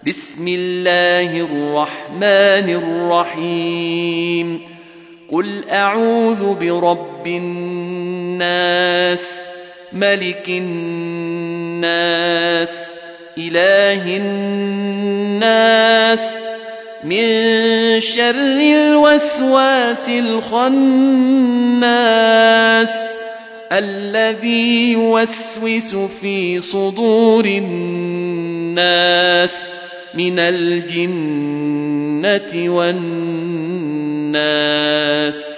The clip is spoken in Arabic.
بسم الله الرحمن الرحيم قل أعوذ برب الناس ملك الناس إله الناس من شر الوسواس الخناس الذي يوسوس في صدور الناس من الجنة والناس